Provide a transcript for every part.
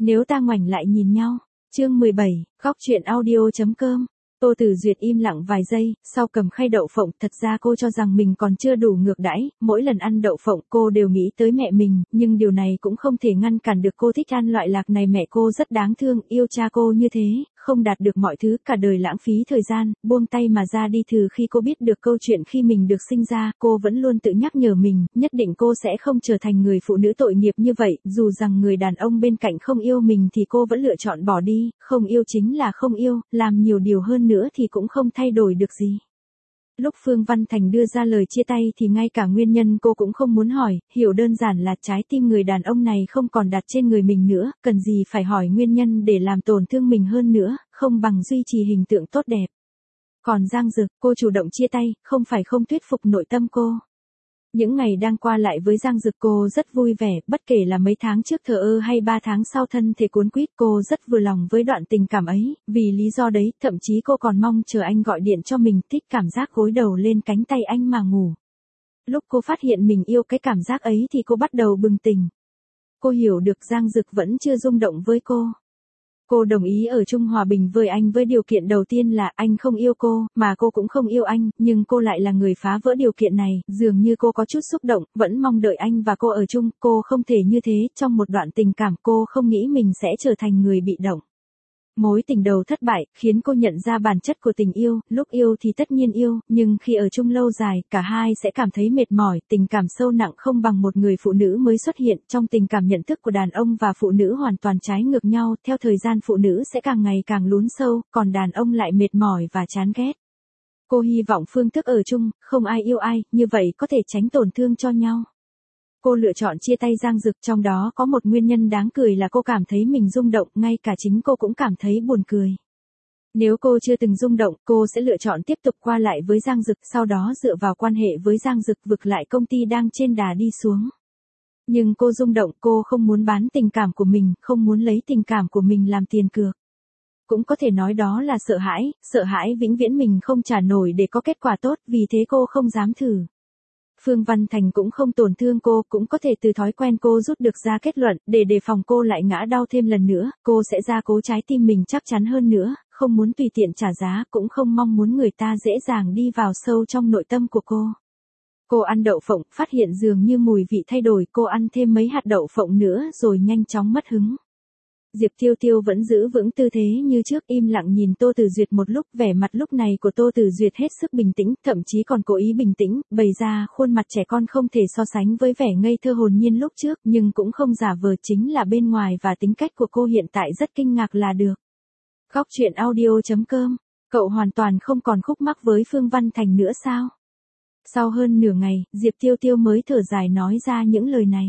Nếu ta ngoảnh lại nhìn nhau. Chương 17, góc truyện audio.com. Tô Tử Duyệt im lặng vài giây, sau cầm khay đậu phộng, thật ra cô cho rằng mình còn chưa đủ ngược đãi, mỗi lần ăn đậu phộng cô đều nghĩ tới mẹ mình, nhưng điều này cũng không thể ngăn cản được cô thích ăn loại lạc này. Mẹ cô rất đáng thương, yêu cha cô như thế, không đạt được mọi thứ, cả đời lãng phí thời gian, buông tay mà ra đi. Từ khi cô biết được câu chuyện khi mình được sinh ra, cô vẫn luôn tự nhắc nhở mình, nhất định cô sẽ không trở thành người phụ nữ tội nghiệp như vậy, dù rằng người đàn ông bên cạnh không yêu mình thì cô vẫn lựa chọn bỏ đi, không yêu chính là không yêu, làm nhiều điều hơn nữa thì cũng không thay đổi được gì. Lúc Phương Văn Thành đưa ra lời chia tay thì ngay cả nguyên nhân cô cũng không muốn hỏi, hiểu đơn giản là trái tim người đàn ông này không còn đặt trên người mình nữa, cần gì phải hỏi nguyên nhân để làm tổn thương mình hơn nữa, không bằng duy trì hình tượng tốt đẹp. Còn Giang Dực, cô chủ động chia tay, không phải không thuyết phục nội tâm cô. Những ngày đang qua lại với Giang Dực cô rất vui vẻ, bất kể là mấy tháng trước thờ ơ hay 3 tháng sau thân thể cuốn quýt, cô rất vừa lòng với đoạn tình cảm ấy, vì lý do đấy, thậm chí cô còn mong chờ anh gọi điện cho mình, thích cảm giác gối đầu lên cánh tay anh mà ngủ. Lúc cô phát hiện mình yêu cái cảm giác ấy thì cô bắt đầu bừng tỉnh. Cô hiểu được Giang Dực vẫn chưa rung động với cô. Cô đồng ý ở chung hòa bình với anh với điều kiện đầu tiên là anh không yêu cô, mà cô cũng không yêu anh, nhưng cô lại là người phá vỡ điều kiện này, dường như cô có chút xúc động, vẫn mong đợi anh và cô ở chung, cô không thể như thế, trong một đoạn tình cảm cô không nghĩ mình sẽ trở thành người bị động. Mối tình đầu thất bại, khiến cô nhận ra bản chất của tình yêu, lúc yêu thì tất nhiên yêu, nhưng khi ở chung lâu dài, cả hai sẽ cảm thấy mệt mỏi, tình cảm sâu nặng không bằng một người phụ nữ mới xuất hiện, trong tình cảm nhận thức của đàn ông và phụ nữ hoàn toàn trái ngược nhau, theo thời gian phụ nữ sẽ càng ngày càng lún sâu, còn đàn ông lại mệt mỏi và chán ghét. Cô hy vọng phương thức ở chung, không ai yêu ai, như vậy có thể tránh tổn thương cho nhau. Cô lựa chọn chia tay Giang Dực, trong đó có một nguyên nhân đáng cười là cô cảm thấy mình rung động, ngay cả chính cô cũng cảm thấy buồn cười. Nếu cô chưa từng rung động, cô sẽ lựa chọn tiếp tục qua lại với Giang Dực, sau đó dựa vào quan hệ với Giang Dực vực lại công ty đang trên đà đi xuống. Nhưng cô rung động, cô không muốn bán tình cảm của mình, không muốn lấy tình cảm của mình làm tiền cược. Cũng có thể nói đó là sợ hãi vĩnh viễn mình không trả nổi để có kết quả tốt, vì thế cô không dám thử. Phương Văn Thành cũng không tổn thương cô, cũng có thể từ thói quen cô rút được ra kết luận, để đề phòng cô lại ngã đau thêm lần nữa, cô sẽ gia cố trái tim mình chắc chắn hơn nữa, không muốn tùy tiện trả giá, cũng không mong muốn người ta dễ dàng đi vào sâu trong nội tâm của cô. Cô ăn đậu phộng, phát hiện dường như mùi vị thay đổi, cô ăn thêm mấy hạt đậu phộng nữa rồi nhanh chóng mất hứng. Diệp Tiêu Tiêu vẫn giữ vững tư thế như trước, im lặng nhìn Tô Tử Duyệt một lúc, vẻ mặt lúc này của Tô Tử Duyệt hết sức bình tĩnh, thậm chí còn cố ý bình tĩnh, bày ra khuôn mặt trẻ con không thể so sánh với vẻ ngây thơ hồn nhiên lúc trước, nhưng cũng không giả vờ, chính là bên ngoài và tính cách của cô hiện tại rất kinh ngạc là được. Góc truyện audio.com, cậu hoàn toàn không còn khúc mắc với Phương Văn Thành nữa sao? Sau hơn nửa ngày, Diệp Tiêu Tiêu mới thở dài nói ra những lời này.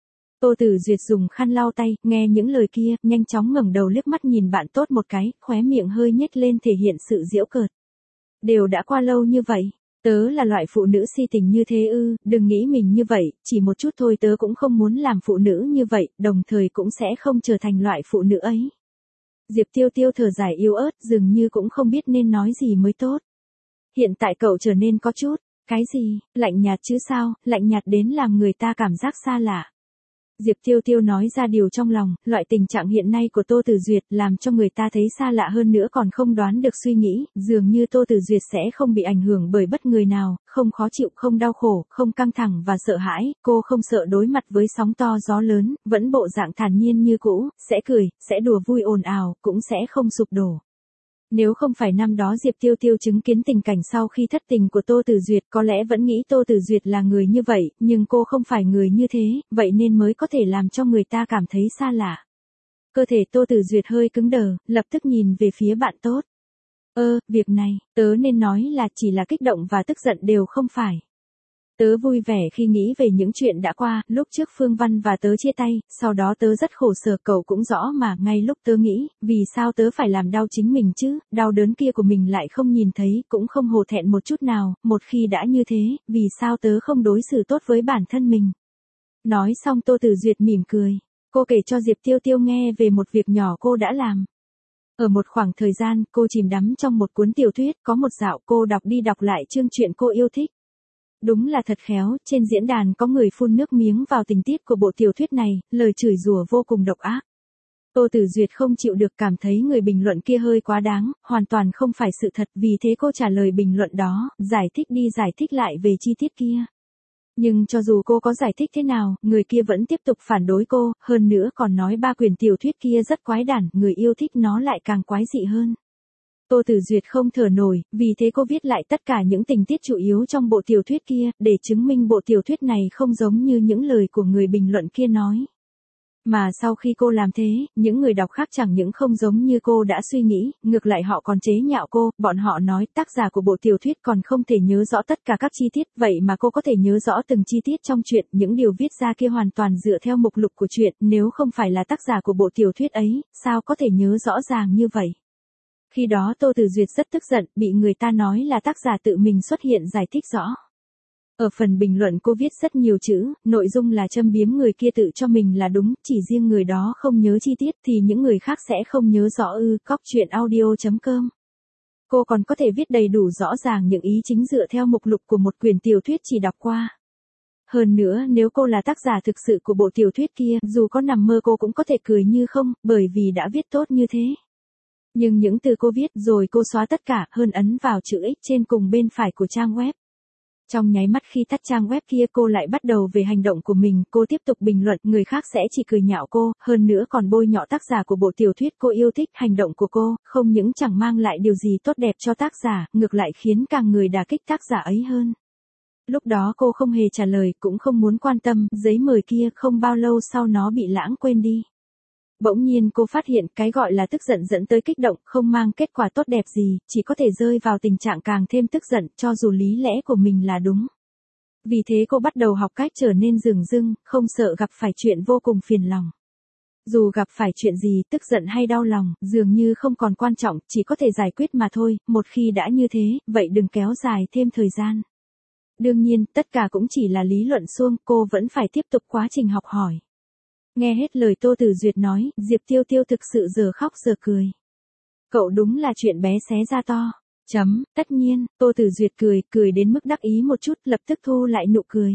Tô Tử Duyệt dùng khăn lau tay, nghe những lời kia, nhanh chóng ngẩng đầu liếc mắt nhìn bạn tốt một cái, khóe miệng hơi nhếch lên thể hiện sự giễu cợt. Đều đã qua lâu như vậy, tớ là loại phụ nữ si tình như thế ư? Đừng nghĩ mình như vậy, chỉ một chút thôi, tớ cũng không muốn làm phụ nữ như vậy, đồng thời cũng sẽ không trở thành loại phụ nữ ấy. Diệp Tiêu Tiêu thở dài yếu ớt, dường như cũng không biết nên nói gì mới tốt. Hiện tại cậu trở nên có chút, cái gì, lạnh nhạt chứ sao, lạnh nhạt đến làm người ta cảm giác xa lạ. Diệp Tiêu Tiêu nói ra điều trong lòng, loại tình trạng hiện nay của Tô Tử Duyệt làm cho người ta thấy xa lạ hơn nữa, còn không đoán được suy nghĩ, dường như Tô Tử Duyệt sẽ không bị ảnh hưởng bởi bất người nào, không khó chịu, không đau khổ, không căng thẳng và sợ hãi, cô không sợ đối mặt với sóng to gió lớn, vẫn bộ dạng thản nhiên như cũ, sẽ cười, sẽ đùa vui ồn ào, cũng sẽ không sụp đổ. Nếu không phải năm đó Diệp Tiêu Tiêu chứng kiến tình cảnh sau khi thất tình của Tô Tử Duyệt, có lẽ vẫn nghĩ Tô Tử Duyệt là người như vậy, nhưng cô không phải người như thế, vậy nên mới có thể làm cho người ta cảm thấy xa lạ. Cơ thể Tô Tử Duyệt hơi cứng đờ, lập tức nhìn về phía bạn tốt. Việc này, tớ nên nói là chỉ là kích động và tức giận đều không phải. Tớ vui vẻ khi nghĩ về những chuyện đã qua, lúc trước Phương Văn và tớ chia tay, sau đó tớ rất khổ sở, cậu cũng rõ mà, ngay lúc tớ nghĩ, vì sao tớ phải làm đau chính mình chứ, đau đớn kia của mình lại không nhìn thấy, cũng không hổ thẹn một chút nào, một khi đã như thế, vì sao tớ không đối xử tốt với bản thân mình. Nói xong Tô Tử Duyệt mỉm cười, cô kể cho Diệp Tiêu Tiêu nghe về một việc nhỏ cô đã làm. Ở một khoảng thời gian, cô chìm đắm trong một cuốn tiểu thuyết, có một dạo cô đọc đi đọc lại chương truyện cô yêu thích. Đúng là thật khéo, trên diễn đàn có người phun nước miếng vào tình tiết của bộ tiểu thuyết này, lời chửi rủa vô cùng độc ác. Tô Tử Duyệt không chịu được, cảm thấy người bình luận kia hơi quá đáng, hoàn toàn không phải sự thật, vì thế cô trả lời bình luận đó, giải thích đi giải thích lại về chi tiết kia. Nhưng cho dù cô có giải thích thế nào, người kia vẫn tiếp tục phản đối cô, hơn nữa còn nói ba quyển tiểu thuyết kia rất quái đản, người yêu thích nó lại càng quái dị hơn. Tô Tử Duyệt không thở nổi, vì thế cô viết lại tất cả những tình tiết chủ yếu trong bộ tiểu thuyết kia, để chứng minh bộ tiểu thuyết này không giống như những lời của người bình luận kia nói. Mà sau khi cô làm thế, những người đọc khác chẳng những không giống như cô đã suy nghĩ, ngược lại họ còn chế nhạo cô, bọn họ nói tác giả của bộ tiểu thuyết còn không thể nhớ rõ tất cả các chi tiết, vậy mà cô có thể nhớ rõ từng chi tiết trong truyện, những điều viết ra kia hoàn toàn dựa theo mục lục của truyện, nếu không phải là tác giả của bộ tiểu thuyết ấy, sao có thể nhớ rõ ràng như vậy. Khi đó Tô Tử Duyệt rất tức giận, bị người ta nói là tác giả tự mình xuất hiện giải thích rõ. Ở phần bình luận cô viết rất nhiều chữ, nội dung là châm biếm người kia tự cho mình là đúng, chỉ riêng người đó không nhớ chi tiết thì những người khác sẽ không nhớ rõ ư, cóc.audio.com. Cô còn có thể viết đầy đủ rõ ràng những ý chính dựa theo mục lục của một quyển tiểu thuyết chỉ đọc qua. Hơn nữa nếu cô là tác giả thực sự của bộ tiểu thuyết kia, dù có nằm mơ cô cũng có thể cười như không, bởi vì đã viết tốt như thế. Nhưng những từ cô viết rồi cô xóa tất cả, hơn ấn vào chữ X trên cùng bên phải của trang web. Trong nháy mắt khi tắt trang web kia cô lại bắt đầu về hành động của mình, cô tiếp tục bình luận, người khác sẽ chỉ cười nhạo cô, hơn nữa còn bôi nhọ tác giả của bộ tiểu thuyết cô yêu thích, hành động của cô, không những chẳng mang lại điều gì tốt đẹp cho tác giả, ngược lại khiến càng người đả kích tác giả ấy hơn. Lúc đó cô không hề trả lời, cũng không muốn quan tâm, giấy mời kia không bao lâu sau nó bị lãng quên đi. Bỗng nhiên cô phát hiện cái gọi là tức giận dẫn tới kích động, không mang kết quả tốt đẹp gì, chỉ có thể rơi vào tình trạng càng thêm tức giận, cho dù lý lẽ của mình là đúng. Vì thế cô bắt đầu học cách trở nên dửng dưng, không sợ gặp phải chuyện vô cùng phiền lòng. Dù gặp phải chuyện gì, tức giận hay đau lòng, dường như không còn quan trọng, chỉ có thể giải quyết mà thôi, một khi đã như thế, vậy đừng kéo dài thêm thời gian. Đương nhiên, tất cả cũng chỉ là lý luận suông, cô vẫn phải tiếp tục quá trình học hỏi. Nghe hết lời Tô Tử Duyệt nói, Diệp Tiêu Tiêu thực sự giờ khóc giờ cười. Cậu đúng là chuyện bé xé ra to. Tất nhiên, Tô Tử Duyệt cười đến mức đắc ý một chút, lập tức thu lại nụ cười.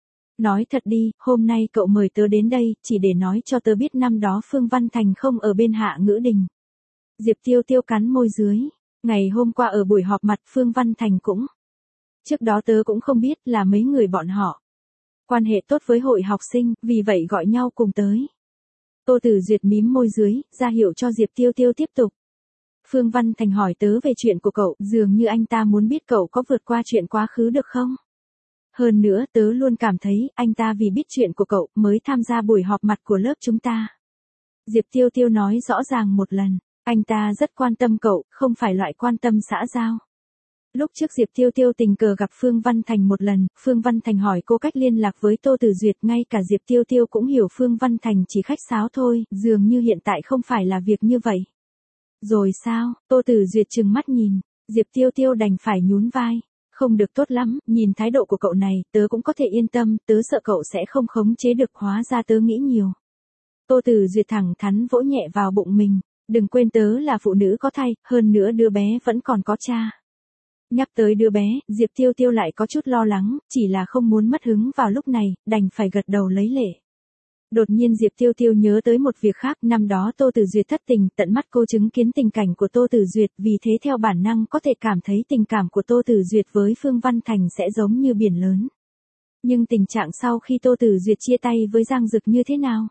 Nói thật đi, hôm nay cậu mời tớ đến đây, chỉ để nói cho tớ biết năm đó Phương Văn Thành không ở bên Hạ Ngữ Đình. Diệp Tiêu Tiêu cắn môi dưới. Ngày hôm qua ở buổi họp mặt Phương Văn Thành cũng. Trước đó tớ cũng không biết là mấy người bọn họ quan hệ tốt với hội học sinh, vì vậy gọi nhau cùng tới. Tô Tử Duyệt mím môi dưới, ra hiệu cho Diệp Tiêu Tiêu tiếp tục. Phương Văn Thành hỏi tớ về chuyện của cậu, dường như anh ta muốn biết cậu có vượt qua chuyện quá khứ được không? Hơn nữa tớ luôn cảm thấy, anh ta vì biết chuyện của cậu, mới tham gia buổi họp mặt của lớp chúng ta. Diệp Tiêu Tiêu nói rõ ràng một lần, anh ta rất quan tâm cậu, không phải loại quan tâm xã giao. Lúc trước Diệp Tiêu Tiêu tình cờ gặp Phương Văn Thành một lần, Phương Văn Thành hỏi cô cách liên lạc với Tô Tử Duyệt, ngay cả Diệp Tiêu Tiêu cũng hiểu Phương Văn Thành chỉ khách sáo thôi, dường như hiện tại không phải là việc như vậy. Rồi sao? Tô Tử Duyệt trừng mắt nhìn, Diệp Tiêu Tiêu đành phải nhún vai. Không được tốt lắm, nhìn thái độ của cậu này, tớ cũng có thể yên tâm, tớ sợ cậu sẽ không khống chế được, hóa ra tớ nghĩ nhiều. Tô Tử Duyệt thẳng thắn vỗ nhẹ vào bụng mình, đừng quên tớ là phụ nữ có thai, hơn nữa đứa bé vẫn còn có cha. Nhắc tới đứa bé, Diệp Tiêu Tiêu lại có chút lo lắng, chỉ là không muốn mất hứng vào lúc này, đành phải gật đầu lấy lệ. Đột nhiên Diệp Tiêu Tiêu nhớ tới một việc khác, năm đó Tô Tử Duyệt thất tình, tận mắt cô chứng kiến tình cảnh của Tô Tử Duyệt, vì thế theo bản năng có thể cảm thấy tình cảm của Tô Tử Duyệt với Phương Văn Thành sẽ giống như biển lớn. Nhưng tình trạng sau khi Tô Tử Duyệt chia tay với Giang Dực như thế nào?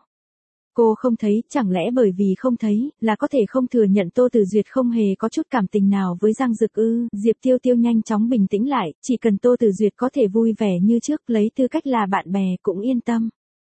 Cô không thấy, chẳng lẽ bởi vì không thấy, là có thể không thừa nhận Tô Tử Duyệt không hề có chút cảm tình nào với Giang Dực ư? Diệp Tiêu Tiêu nhanh chóng bình tĩnh lại, chỉ cần Tô Tử Duyệt có thể vui vẻ như trước, lấy tư cách là bạn bè cũng yên tâm.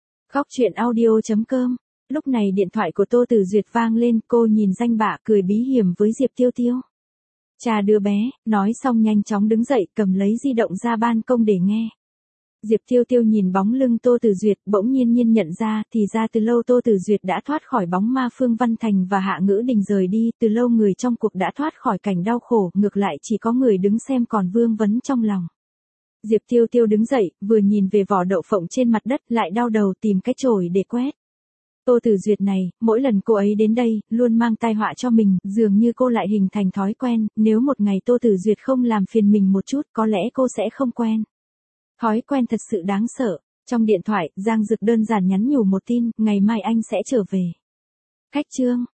Cóc.audio.com. Lúc này điện thoại của Tô Tử Duyệt vang lên, cô nhìn danh bạ cười bí hiểm với Diệp Tiêu Tiêu. Cha đứa bé, nói xong nhanh chóng đứng dậy, cầm lấy di động ra ban công để nghe. Diệp Tiêu Tiêu nhìn bóng lưng Tô Tử Duyệt, bỗng nhiên nhận ra, thì ra từ lâu Tô Tử Duyệt đã thoát khỏi bóng ma Phương Văn Thành và Hạ Ngữ Đình rời đi, từ lâu người trong cuộc đã thoát khỏi cảnh đau khổ, ngược lại chỉ có người đứng xem còn vương vấn trong lòng. Diệp Tiêu Tiêu đứng dậy, vừa nhìn về vỏ đậu phộng trên mặt đất, lại đau đầu tìm cái chổi để quét. Tô Tử Duyệt này, mỗi lần cô ấy đến đây, luôn mang tai họa cho mình, dường như cô lại hình thành thói quen, nếu một ngày Tô Tử Duyệt không làm phiền mình một chút, có lẽ cô sẽ không quen. Thói quen thật sự đáng sợ. Trong điện thoại, Giang Dực đơn giản nhắn nhủ một tin, ngày mai anh sẽ trở về. Khách trương,